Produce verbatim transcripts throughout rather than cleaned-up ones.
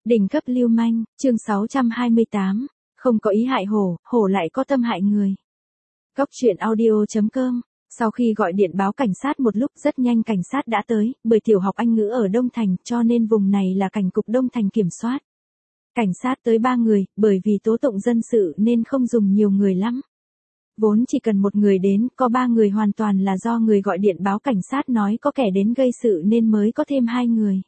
Đỉnh cấp lưu manh, chương sáu trăm hai mươi tám, không có ý hại hổ, hổ lại có tâm hại người. Góc truyện audio chấm com. Sau khi gọi điện báo cảnh sát một lúc, rất nhanh cảnh sát đã tới, bởi tiểu học Anh ngữ ở Đông Thành, cho nên vùng này là cảnh cục Đông Thành kiểm soát. Cảnh sát tới ba người, bởi vì tố tụng dân sự nên không dùng nhiều người lắm. Vốn chỉ cần một người đến, có ba người hoàn toàn là do người gọi điện báo cảnh sát nói có kẻ đến gây sự nên mới có thêm hai người.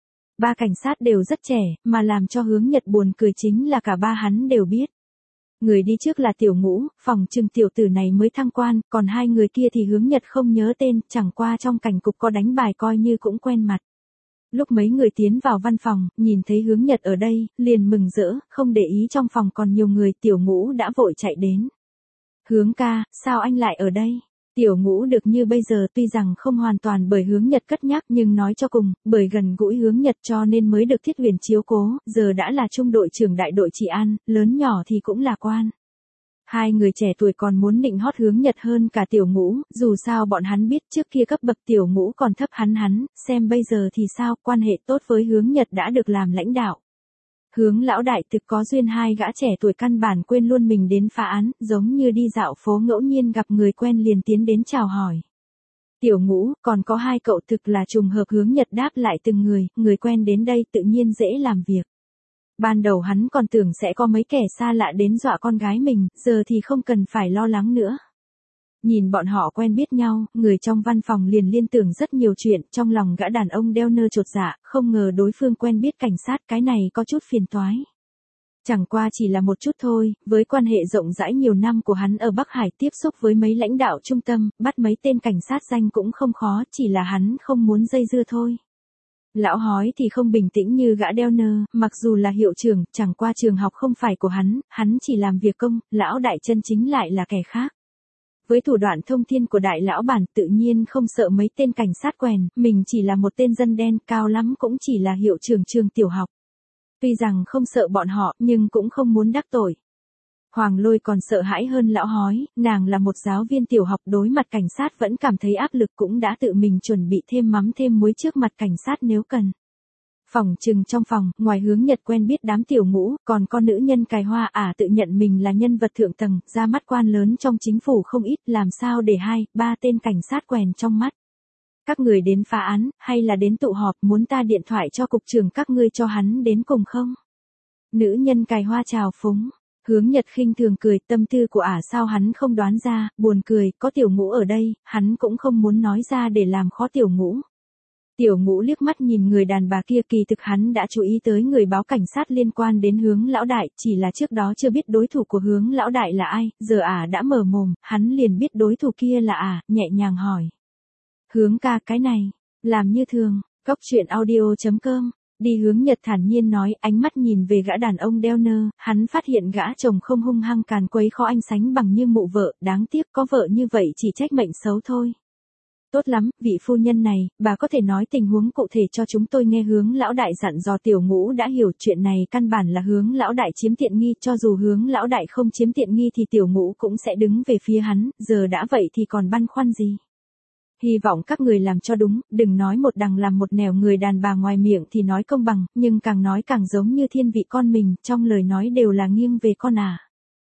Ba cảnh sát đều rất trẻ, mà làm cho Hướng Nhật buồn cười chính là cả ba hắn đều biết. Người đi trước là Tiểu Ngũ, phòng trừng tiểu tử này mới thăng quan, còn hai người kia thì Hướng Nhật không nhớ tên, chẳng qua trong cảnh cục có đánh bài coi như cũng quen mặt. Lúc mấy người tiến vào văn phòng, nhìn thấy Hướng Nhật ở đây, liền mừng rỡ, không để ý trong phòng còn nhiều người, Tiểu Ngũ đã vội chạy đến. Hướng ca, sao anh lại ở đây? Tiểu Ngũ được như bây giờ tuy rằng không hoàn toàn bởi Hướng Nhật cất nhắc nhưng nói cho cùng, bởi gần gũi Hướng Nhật cho nên mới được Thiết Huyền chiếu cố, giờ đã là trung đội trưởng đại đội trị an, lớn nhỏ thì cũng là quan. Hai người trẻ tuổi còn muốn nịnh hót Hướng Nhật hơn cả Tiểu Ngũ, dù sao bọn hắn biết trước kia cấp bậc Tiểu Ngũ còn thấp hắn hắn, xem bây giờ thì sao, quan hệ tốt với Hướng Nhật đã được làm lãnh đạo. Hướng lão đại thực có duyên, hai gã trẻ tuổi căn bản quên luôn mình đến phá án, giống như đi dạo phố ngẫu nhiên gặp người quen liền tiến đến chào hỏi. Tiểu Ngũ, còn có hai cậu thực là trùng hợp. Hướng Nhật đáp lại từng người, người quen đến đây tự nhiên dễ làm việc. Ban đầu hắn còn tưởng sẽ có mấy kẻ xa lạ đến dọa con gái mình, giờ thì không cần phải lo lắng nữa. Nhìn bọn họ quen biết nhau, người trong văn phòng liền liên tưởng rất nhiều chuyện, trong lòng gã đàn ông đeo nơ chột dạ, không ngờ đối phương quen biết cảnh sát, cái này có chút phiền toái. Chẳng qua chỉ là một chút thôi, với quan hệ rộng rãi nhiều năm của hắn ở Bắc Hải tiếp xúc với mấy lãnh đạo trung tâm, bắt mấy tên cảnh sát danh cũng không khó, chỉ là hắn không muốn dây dưa thôi. Lão hói thì không bình tĩnh như gã đeo nơ, mặc dù là hiệu trưởng, chẳng qua trường học không phải của hắn, hắn chỉ làm việc công, lão đại chân chính lại là kẻ khác. Với thủ đoạn thông thiên của đại lão bản tự nhiên không sợ mấy tên cảnh sát quèn, mình chỉ là một tên dân đen, cao lắm cũng chỉ là hiệu trưởng trường tiểu học. Tuy rằng không sợ bọn họ, nhưng cũng không muốn đắc tội. Hoàng Lôi còn sợ hãi hơn lão hói, nàng là một giáo viên tiểu học, đối mặt cảnh sát vẫn cảm thấy áp lực, cũng đã tự mình chuẩn bị thêm mắm thêm muối trước mặt cảnh sát nếu cần. Phòng trừng trong phòng, ngoài Hướng Nhật quen biết đám Tiểu Ngũ, còn con nữ nhân cài hoa ả à tự nhận mình là nhân vật thượng tầng, ra mắt quan lớn trong chính phủ không ít, làm sao để hai, ba tên cảnh sát quèn trong mắt. Các người đến phá án, hay là đến tụ họp, muốn ta điện thoại cho cục trưởng các ngươi cho hắn đến cùng không? Nữ nhân cài hoa chào phúng. Hướng Nhật khinh thường cười, tâm tư của ả à sao hắn không đoán ra, buồn cười, có Tiểu Ngũ ở đây, hắn cũng không muốn nói ra để làm khó Tiểu Ngũ. Tiểu Ngũ liếc mắt nhìn người đàn bà kia, kỳ thực hắn đã chú ý tới người báo cảnh sát liên quan đến Hướng lão đại, chỉ là trước đó chưa biết đối thủ của Hướng lão đại là ai, giờ ả à đã mở mồm, hắn liền biết đối thủ kia là ả, à, nhẹ nhàng hỏi. Hướng ca, cái này, làm như thường, góc truyện audio chấm com. Đi. Hướng Nhật thản nhiên nói, ánh mắt nhìn về gã đàn ông đeo nơ, hắn phát hiện gã chồng không hung hăng càn quấy khó anh sánh bằng như mụ vợ, đáng tiếc có vợ như vậy chỉ trách mệnh xấu thôi. Tốt lắm, vị phu nhân này, bà có thể nói tình huống cụ thể cho chúng tôi nghe. Hướng lão đại dặn dò. Tiểu Ngũ đã hiểu chuyện này căn bản là Hướng lão đại chiếm tiện nghi, cho dù Hướng lão đại không chiếm tiện nghi thì Tiểu Ngũ cũng sẽ đứng về phía hắn, giờ đã vậy thì còn băn khoăn gì. Hy vọng các người làm cho đúng, đừng nói một đằng làm một nẻo. Người đàn bà ngoài miệng thì nói công bằng, nhưng càng nói càng giống như thiên vị con mình, trong lời nói đều là nghiêng về con à.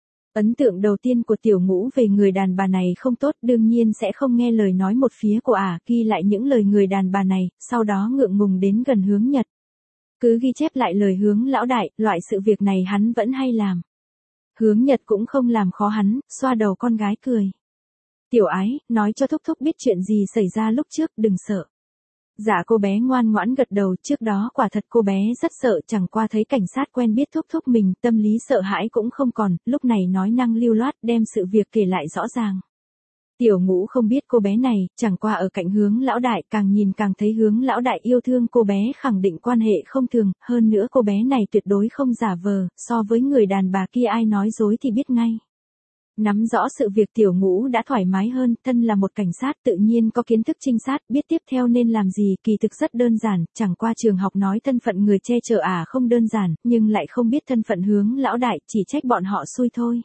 Ấn tượng đầu tiên của Tiểu Ngũ về người đàn bà này không tốt, đương nhiên sẽ không nghe lời nói một phía của ả, à, ghi lại những lời người đàn bà này, sau đó ngượng ngùng đến gần Hướng Nhật. Cứ ghi chép lại lời Hướng lão đại, loại sự việc này hắn vẫn hay làm. Hướng Nhật cũng không làm khó hắn, xoa đầu con gái cười. Tiểu ái, nói cho thúc thúc biết chuyện gì xảy ra lúc trước, đừng sợ. Dạ cô bé ngoan ngoãn gật đầu, trước đó quả thật cô bé rất sợ, chẳng qua thấy cảnh sát quen biết thúc thúc mình, tâm lý sợ hãi cũng không còn, lúc này nói năng lưu loát, đem sự việc kể lại rõ ràng. Tiểu Ngũ không biết cô bé này, chẳng qua ở cạnh Hướng lão đại, càng nhìn càng thấy Hướng lão đại yêu thương cô bé, khẳng định quan hệ không thường, hơn nữa cô bé này tuyệt đối không giả vờ, so với người đàn bà kia ai nói dối thì biết ngay. Nắm rõ sự việc Tiểu Ngũ đã thoải mái hơn, thân là một cảnh sát tự nhiên có kiến thức trinh sát, biết tiếp theo nên làm gì, kỳ thực rất đơn giản, chẳng qua trường học nói thân phận người che chở ả à không đơn giản, nhưng lại không biết thân phận Hướng lão đại, chỉ trách bọn họ xui thôi.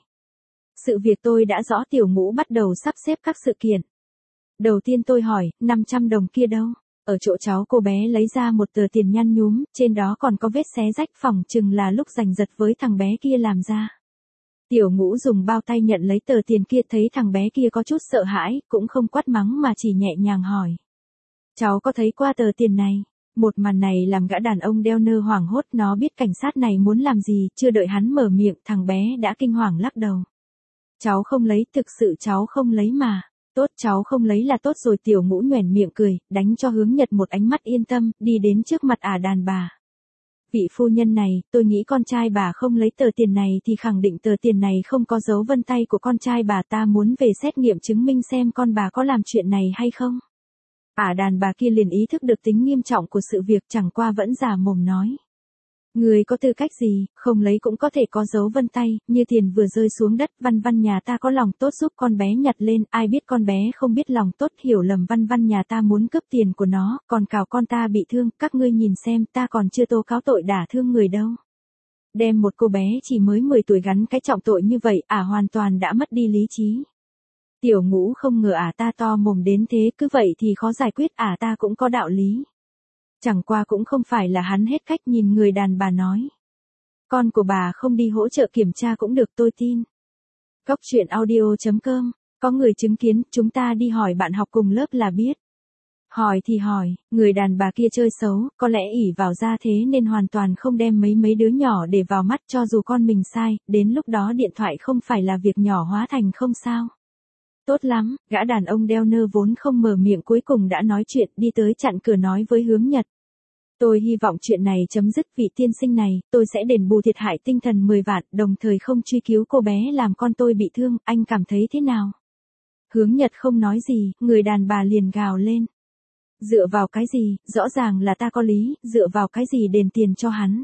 Sự việc tôi đã rõ. Tiểu Ngũ bắt đầu sắp xếp các sự kiện. Đầu tiên tôi hỏi, năm trăm đồng kia đâu? Ở chỗ cháu cô bé lấy ra một tờ tiền nhăn nhúm, trên đó còn có vết xé rách phỏng chừng là lúc giành giật với thằng bé kia làm ra. Tiểu Ngũ dùng bao tay nhận lấy tờ tiền kia, thấy thằng bé kia có chút sợ hãi, cũng không quát mắng mà chỉ nhẹ nhàng hỏi. Cháu có thấy qua tờ tiền này? Một màn này làm gã đàn ông đeo nơ hoảng hốt, nó biết cảnh sát này muốn làm gì, chưa đợi hắn mở miệng, thằng bé đã kinh hoàng lắc đầu. Cháu không lấy, thực sự cháu không lấy mà. Tốt, cháu không lấy là tốt rồi. Tiểu Ngũ nhoẻn miệng cười, đánh cho Hướng Nhật một ánh mắt yên tâm, đi đến trước mặt ả đàn bà. Vị phu nhân này, tôi nghĩ con trai bà không lấy tờ tiền này thì khẳng định tờ tiền này không có dấu vân tay của con trai bà, ta muốn về xét nghiệm chứng minh xem con bà có làm chuyện này hay không. Ả đàn bà kia liền ý thức được tính nghiêm trọng của sự việc, chẳng qua vẫn giả mồm nói. Người có tư cách gì, không lấy cũng có thể có dấu vân tay, như tiền vừa rơi xuống đất, Văn Văn nhà ta có lòng tốt giúp con bé nhặt lên, ai biết con bé không biết lòng tốt, hiểu lầm Văn Văn nhà ta muốn cướp tiền của nó, còn cào con ta bị thương, các ngươi nhìn xem, ta còn chưa tố cáo tội đả thương người đâu. Đem một cô bé chỉ mới mười tuổi gắn cái trọng tội như vậy, ả hoàn toàn đã mất đi lý trí. Tiểu Ngũ không ngờ ả ta to mồm đến thế, cứ vậy thì khó giải quyết, ả ta cũng có đạo lý. Chẳng qua cũng không phải là hắn hết cách, nhìn người đàn bà nói. Con của bà không đi hỗ trợ kiểm tra cũng được, tôi tin. Góc truyện audio chấm com, có người chứng kiến, chúng ta đi hỏi bạn học cùng lớp là biết. Hỏi thì hỏi, người đàn bà kia chơi xấu, có lẽ ỷ vào ra thế nên hoàn toàn không đem mấy mấy đứa nhỏ để vào mắt, cho dù con mình sai, đến lúc đó điện thoại không phải là việc nhỏ hóa thành không sao. Tốt lắm, gã đàn ông đeo nơ vốn không mở miệng cuối cùng đã nói chuyện, đi tới chặn cửa nói với Hướng Nhật. Tôi hy vọng chuyện này chấm dứt, vị tiên sinh này, tôi sẽ đền bù thiệt hại tinh thần mười vạn, đồng thời không truy cứu cô bé làm con tôi bị thương, anh cảm thấy thế nào? Hướng Nhật không nói gì, người đàn bà liền gào lên. Dựa vào cái gì, rõ ràng là ta có lý, dựa vào cái gì đền tiền cho hắn?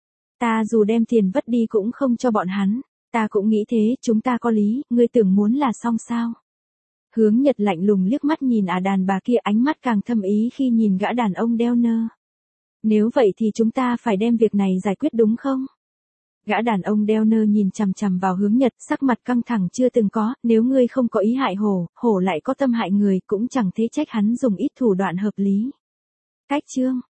Ta dù đem tiền vất đi cũng không cho bọn hắn, ta cũng nghĩ thế, chúng ta có lý, ngươi tưởng muốn là xong sao? Hướng Nhật lạnh lùng liếc mắt nhìn ả đàn bà kia, ánh mắt càng thâm ý khi nhìn gã đàn ông đeo nơ. Nếu vậy thì chúng ta phải đem việc này giải quyết đúng không? Gã đàn ông đeo nơ nhìn chằm chằm vào Hướng Nhật, sắc mặt căng thẳng chưa từng có, nếu ngươi không có ý hại hổ, hổ lại có tâm hại người, cũng chẳng thế trách hắn dùng ít thủ đoạn hợp lý. Cách chương